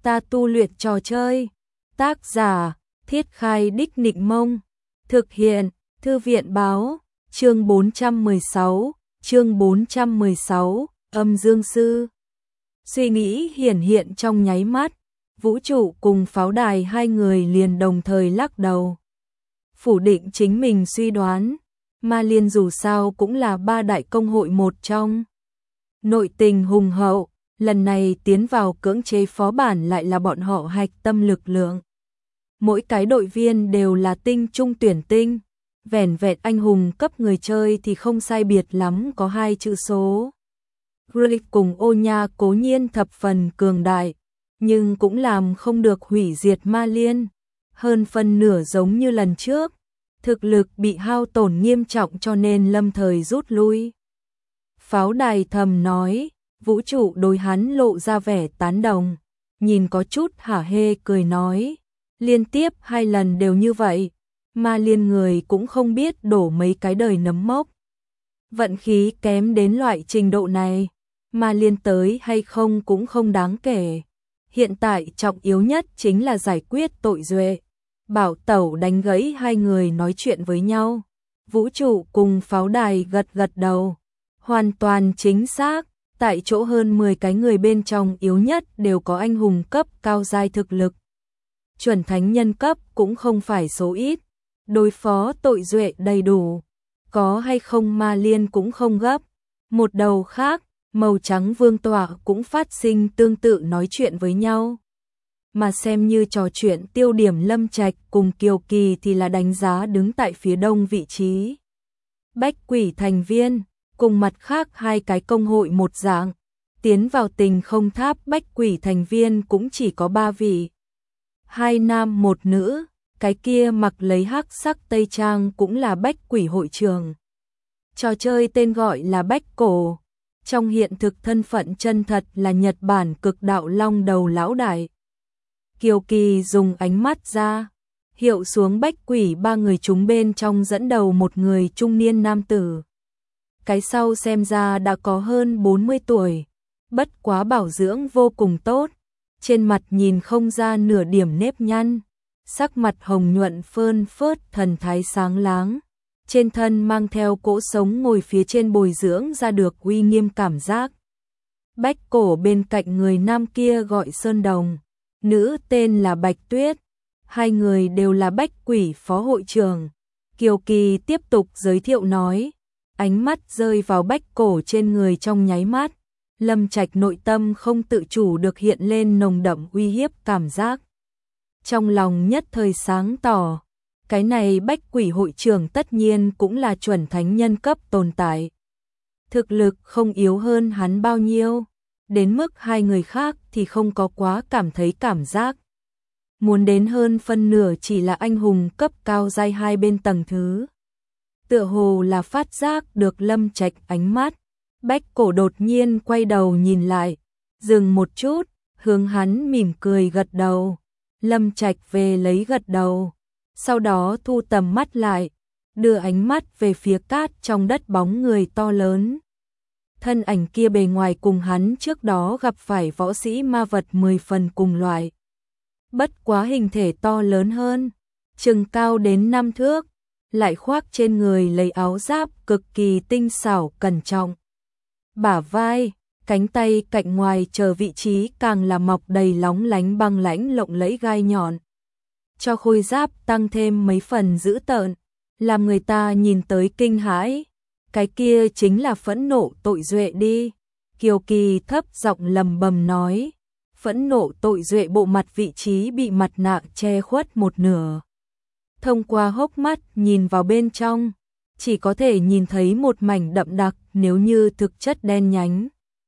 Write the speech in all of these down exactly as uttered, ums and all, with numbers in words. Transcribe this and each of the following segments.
ta tu luyện trò chơi. Tác giả, Thiết Khai Đích Nịnh Mông. Thực hiện, Thư viện Báo. Chương bốn trăm mười sáu, chương bốn trăm mười sáu, Âm Dương Sư. Suy nghĩ hiển hiện trong nháy mắt, vũ trụ cùng pháo đài hai người liền đồng thời lắc đầu. Phủ định chính mình suy đoán, Ma Liên dù sao cũng là ba đại công hội một trong. Nội tình hùng hậu, lần này tiến vào cưỡng chế phó bản lại là bọn họ hạch tâm lực lượng. Mỗi cái đội viên đều là tinh trung tuyển tinh, vẻn vẹn anh hùng cấp người chơi thì không sai biệt lắm có hai chữ số. Greg cùng Ô Nha cố nhiên thập phần cường đại, nhưng cũng làm không được hủy diệt Ma Liên. Hơn phân nửa giống như lần trước, thực lực bị hao tổn nghiêm trọng cho nên lâm thời rút lui. Pháo đài thầm nói, vũ trụ đối hắn lộ ra vẻ tán đồng, nhìn có chút hả hê cười nói, liên tiếp hai lần đều như vậy, Ma Liên người cũng không biết đổ mấy cái đời nấm mốc. Vận khí kém đến loại trình độ này, Ma Liên tới hay không cũng không đáng kể. Hiện tại trọng yếu nhất chính là giải quyết tội duệ. Bảo Tẩu đánh gãy hai người nói chuyện với nhau. Vũ trụ cùng pháo đài gật gật đầu. Hoàn toàn chính xác, tại chỗ hơn mười cái người bên trong yếu nhất đều có anh hùng cấp cao giai thực lực. Chuẩn thánh nhân cấp cũng không phải số ít. Đối phó tội duệ đầy đủ. Có hay không Ma Liên cũng không gấp. Một đầu khác, màu trắng vương tọa cũng phát sinh tương tự nói chuyện với nhau. Mà xem như trò chuyện tiêu điểm Lâm Trạch cùng Kiều Kỳ thì là đánh giá đứng tại phía đông vị trí. Bách Quỷ thành viên, cùng mặt khác hai cái công hội một dạng, tiến vào Tình Không Tháp Bách Quỷ thành viên cũng chỉ có ba vị. Hai nam một nữ, cái kia mặc lấy hắc sắc tây trang cũng là Bách Quỷ hội trường. Trò chơi tên gọi là Bách Cổ. Trong hiện thực thân phận chân thật là Nhật Bản cực đạo long đầu lão đại. Kiều Kỳ dùng ánh mắt ra, hiệu xuống Bách Quỷ ba người chúng bên trong dẫn đầu một người trung niên nam tử. Cái sau xem ra đã có hơn bốn mươi tuổi, bất quá bảo dưỡng vô cùng tốt, trên mặt nhìn không ra nửa điểm nếp nhăn, sắc mặt hồng nhuận phơn phớt thần thái sáng láng. Trên thân mang theo cỗ sống ngồi phía trên bồi dưỡng ra được uy nghiêm cảm giác. Bách Cổ bên cạnh người nam kia gọi Sơn Đồng, nữ tên là Bạch Tuyết, hai người đều là Bách Quỷ phó hội trưởng. Kiều Kỳ tiếp tục giới thiệu nói, ánh mắt rơi vào Bách Cổ trên người trong nháy mắt, Lâm Trạch nội tâm không tự chủ được hiện lên nồng đậm uy hiếp cảm giác. Trong lòng nhất thời sáng tỏ. Cái này Bách Quỷ hội trưởng tất nhiên cũng là chuẩn thánh nhân cấp tồn tại. Thực lực không yếu hơn hắn bao nhiêu, đến mức hai người khác thì không có quá cảm thấy cảm giác. Muốn đến hơn phân nửa chỉ là anh hùng cấp cao giai hai bên tầng thứ. Tựa hồ là phát giác được Lâm Trạch ánh mắt, Bách Cổ đột nhiên quay đầu nhìn lại, dừng một chút, hướng hắn mỉm cười gật đầu. Lâm Trạch về lấy gật đầu. Sau đó thu tầm mắt lại, đưa ánh mắt về phía cát trong đất bóng người to lớn. Thân ảnh kia bề ngoài cùng hắn trước đó gặp phải võ sĩ ma vật mười phần cùng loại. Bất quá hình thể to lớn hơn, chừng cao đến năm thước, lại khoác trên người lấy áo giáp cực kỳ tinh xảo cẩn trọng. Bả vai, cánh tay cạnh ngoài chờ vị trí càng là mọc đầy lóng lánh băng lãnh lộng lẫy gai nhọn. Cho khôi giáp tăng thêm mấy phần dữ tợn, làm người ta nhìn tới kinh hãi. Cái kia chính là phẫn nộ tội duệ đi. Kiều Kỳ thấp giọng lầm bầm nói, phẫn nộ tội duệ bộ mặt vị trí bị mặt nạ che khuất một nửa. Thông qua hốc mắt nhìn vào bên trong, chỉ có thể nhìn thấy một mảnh đậm đặc nếu như thực chất đen nhánh.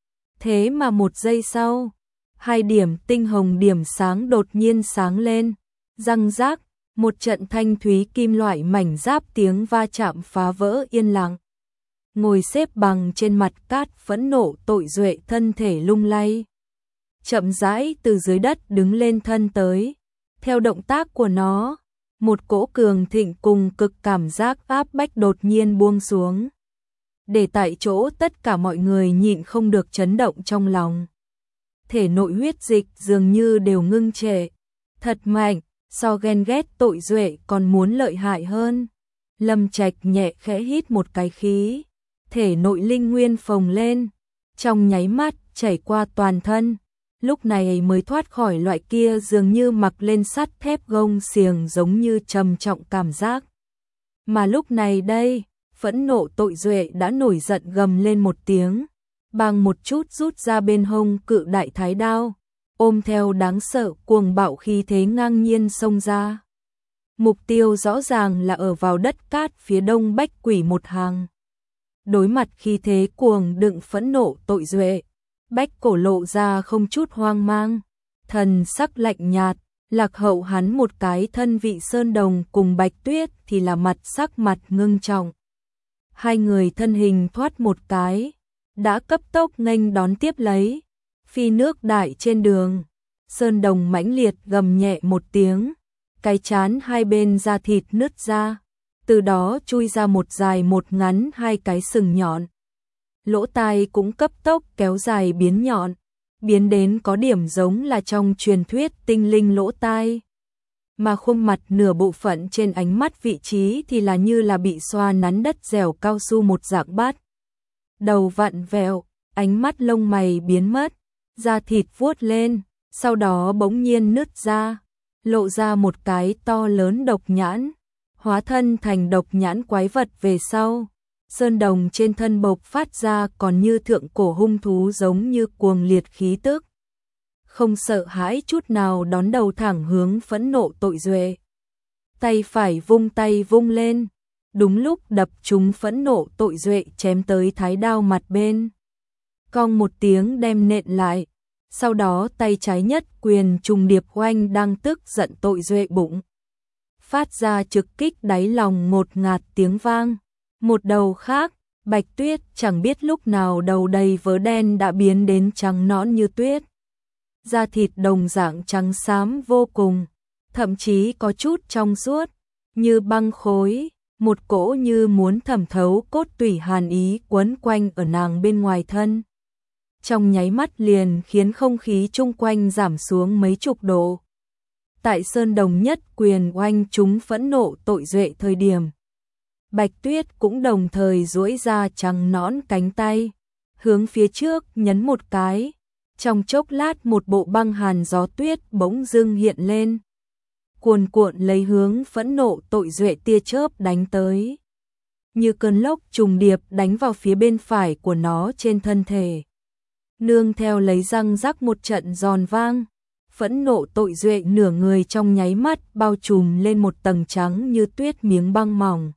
Thế mà một giây sau, hai điểm tinh hồng điểm sáng đột nhiên sáng lên. Răng rác, một trận thanh thúy kim loại mảnh giáp tiếng va chạm phá vỡ yên lặng. Ngồi xếp bằng trên mặt cát phẫn nộ tội duệ thân thể lung lay. Chậm rãi từ dưới đất đứng lên thân tới. Theo động tác của nó, một cỗ cường thịnh cùng cực cảm giác áp bách đột nhiên buông xuống. Để tại chỗ tất cả mọi người nhịn không được chấn động trong lòng. thể nội huyết dịch dường như đều ngưng trệ. Thật mạnh, so ghen ghét tội duệ còn muốn lợi hại hơn. Lâm Trạch nhẹ khẽ hít một cái khí, thể nội linh nguyên phồng lên, trong nháy mắt chảy qua toàn thân, lúc này mới thoát khỏi loại kia dường như mặc lên sắt thép gông xiềng giống như trầm trọng cảm giác. Mà lúc này đây, phẫn nộ tội duệ đã nổi giận gầm lên một tiếng, bang một chút rút ra bên hông cự đại thái đao, ôm theo đáng sợ cuồng bạo khí thế ngang nhiên xông ra. Mục tiêu rõ ràng là ở vào đất cát phía đông Bách Quỷ một hàng. Đối mặt khí thế cuồng đựng phẫn nộ tội duệ, Bách Cổ lộ ra không chút hoang mang, thần sắc lạnh nhạt, lạc hậu hắn một cái thân vị Sơn Đồng cùng Bạch Tuyết thì là mặt sắc mặt ngưng trọng. Hai người thân hình thoát một cái, đã cấp tốc nghênh đón tiếp lấy, phi nước đại trên đường. Sơn Đồng mãnh liệt gầm nhẹ một tiếng, cái chán hai bên da thịt nứt ra, từ đó chui ra một dài một ngắn hai cái sừng nhọn. Lỗ tai cũng cấp tốc kéo dài biến nhọn, biến đến có điểm giống là trong truyền thuyết tinh linh lỗ tai. Mà khuôn mặt nửa bộ phận trên ánh mắt vị trí thì là như là bị xoa nắn đất dẻo cao su một dạng bát. Đầu vặn vẹo, ánh mắt lông mày biến mất, da thịt vuốt lên, sau đó bỗng nhiên nứt ra, lộ ra một cái to lớn độc nhãn, hóa thân thành độc nhãn quái vật về sau. Sơn Đồng trên thân bộc phát ra còn như thượng cổ hung thú giống như cuồng liệt khí tức. Không sợ hãi chút nào đón đầu thẳng hướng phẫn nộ tội duệ. Tay phải vung tay vung lên, đúng lúc đập trúng phẫn nộ tội duệ chém tới thái đao mặt bên. Cong một tiếng đem nện lại, sau đó tay trái nhất quyền trùng điệp oanh đang tức giận tội duệ bụng. Phát ra trực kích đáy lòng ngột ngạt tiếng vang. Một đầu khác, Bạch Tuyết chẳng biết lúc nào đầu đầy vớ đen đã biến đến trắng nõn như tuyết. Da thịt đồng dạng trắng xám vô cùng, thậm chí có chút trong suốt, như băng khối, một cỗ như muốn thẩm thấu cốt tủy hàn ý quấn quanh ở nàng bên ngoài thân. Trong nháy mắt liền khiến không khí chung quanh giảm xuống mấy chục độ. Tại Sơn Đồng nhất quyền oanh chúng phẫn nộ tội duệ thời điểm, Bạch Tuyết cũng đồng thời duỗi ra trắng nõn cánh tay, hướng phía trước nhấn một cái, trong chốc lát một bộ băng hàn gió tuyết bỗng dưng hiện lên, cuồn cuộn lấy hướng phẫn nộ tội duệ tia chớp đánh tới, như cơn lốc trùng điệp đánh vào phía bên phải của nó trên thân thể. Nương theo lấy răng rắc một trận giòn vang, phẫn nộ tội duệ nửa người trong nháy mắt bao trùm lên một tầng trắng như tuyết miếng băng mỏng.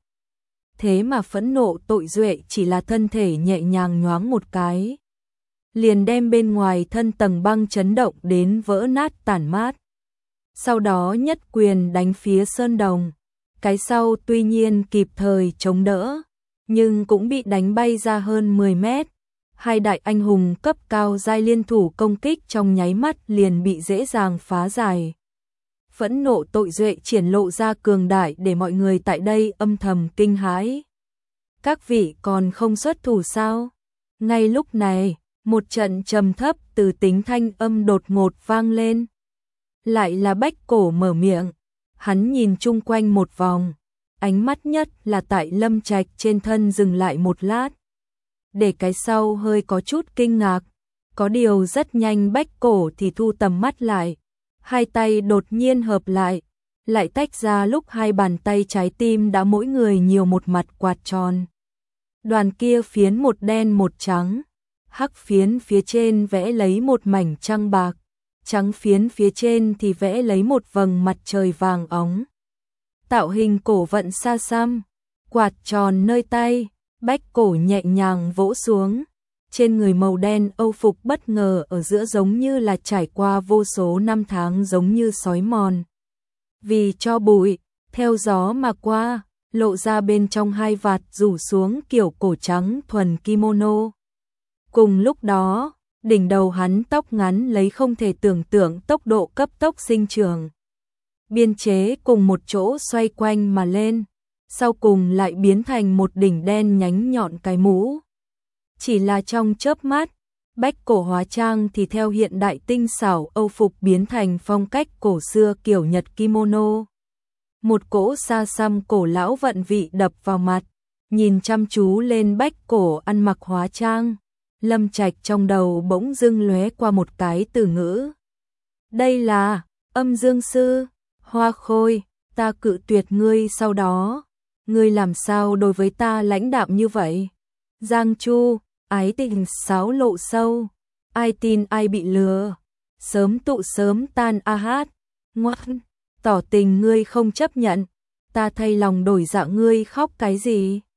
Thế mà phẫn nộ tội duệ chỉ là thân thể nhẹ nhàng nhoáng một cái, liền đem bên ngoài thân tầng băng chấn động đến vỡ nát tản mát. Sau đó nhất quyền đánh phía Sơn Đồng, cái sau tuy nhiên kịp thời chống đỡ, nhưng cũng bị đánh bay ra hơn mười mét. Hai đại anh hùng cấp cao giai liên thủ công kích trong nháy mắt liền bị dễ dàng phá giải. Phẫn nộ tội duệ triển lộ ra cường đại để mọi người tại đây âm thầm kinh hãi. Các vị còn không xuất thủ sao? Ngay lúc này, một trận trầm thấp từ tính thanh âm đột ngột vang lên. Lại là Bách Cổ mở miệng, hắn nhìn chung quanh một vòng, ánh mắt nhất là tại Lâm Trạch trên thân dừng lại một lát. Để cái sau hơi có chút kinh ngạc, có điều rất nhanh Bách Cổ thì thu tầm mắt lại, hai tay đột nhiên hợp lại, lại tách ra lúc hai bàn tay trái tim đã mỗi người nhiều một mặt quạt tròn. Đoàn kia phiến một đen một trắng, hắc phiến phía trên vẽ lấy một mảnh trăng bạc, trắng phiến phía trên thì vẽ lấy một vầng mặt trời vàng óng. Tạo hình cổ vận xa xăm, quạt tròn nơi tay, Bách Cổ nhẹ nhàng vỗ xuống, trên người màu đen âu phục bất ngờ ở giữa giống như là trải qua vô số năm tháng giống như sói mòn. Vì cho bụi, theo gió mà qua, lộ ra bên trong hai vạt rủ xuống kiểu cổ trắng thuần kimono. Cùng lúc đó, đỉnh đầu hắn tóc ngắn lấy không thể tưởng tượng tốc độ cấp tốc sinh trưởng. Biên chế cùng một chỗ xoay quanh mà lên, sau cùng lại biến thành một đỉnh đen nhánh nhọn cái mũ. Chỉ là trong chớp mắt, Bách cổ hóa trang thì theo hiện đại tinh xảo Âu phục biến thành phong cách cổ xưa kiểu Nhật kimono. Một cỗ xa xăm cổ lão vận vị đập vào mặt, nhìn chăm chú lên bách cổ ăn mặc hóa trang. Lâm Trạch trong đầu bỗng dưng lóe qua một cái từ ngữ. Đây là Âm Dương Sư, Hoa Khôi, ta cự tuyệt ngươi sau đó. Ngươi làm sao đối với ta lãnh đạm như vậy? Giang Chu, ái tình sáo lộ sâu, ai tin ai bị lừa, sớm tụ sớm tan a hát, ngoan, tỏ tình ngươi không chấp nhận, ta thay lòng đổi dạ ngươi khóc cái gì?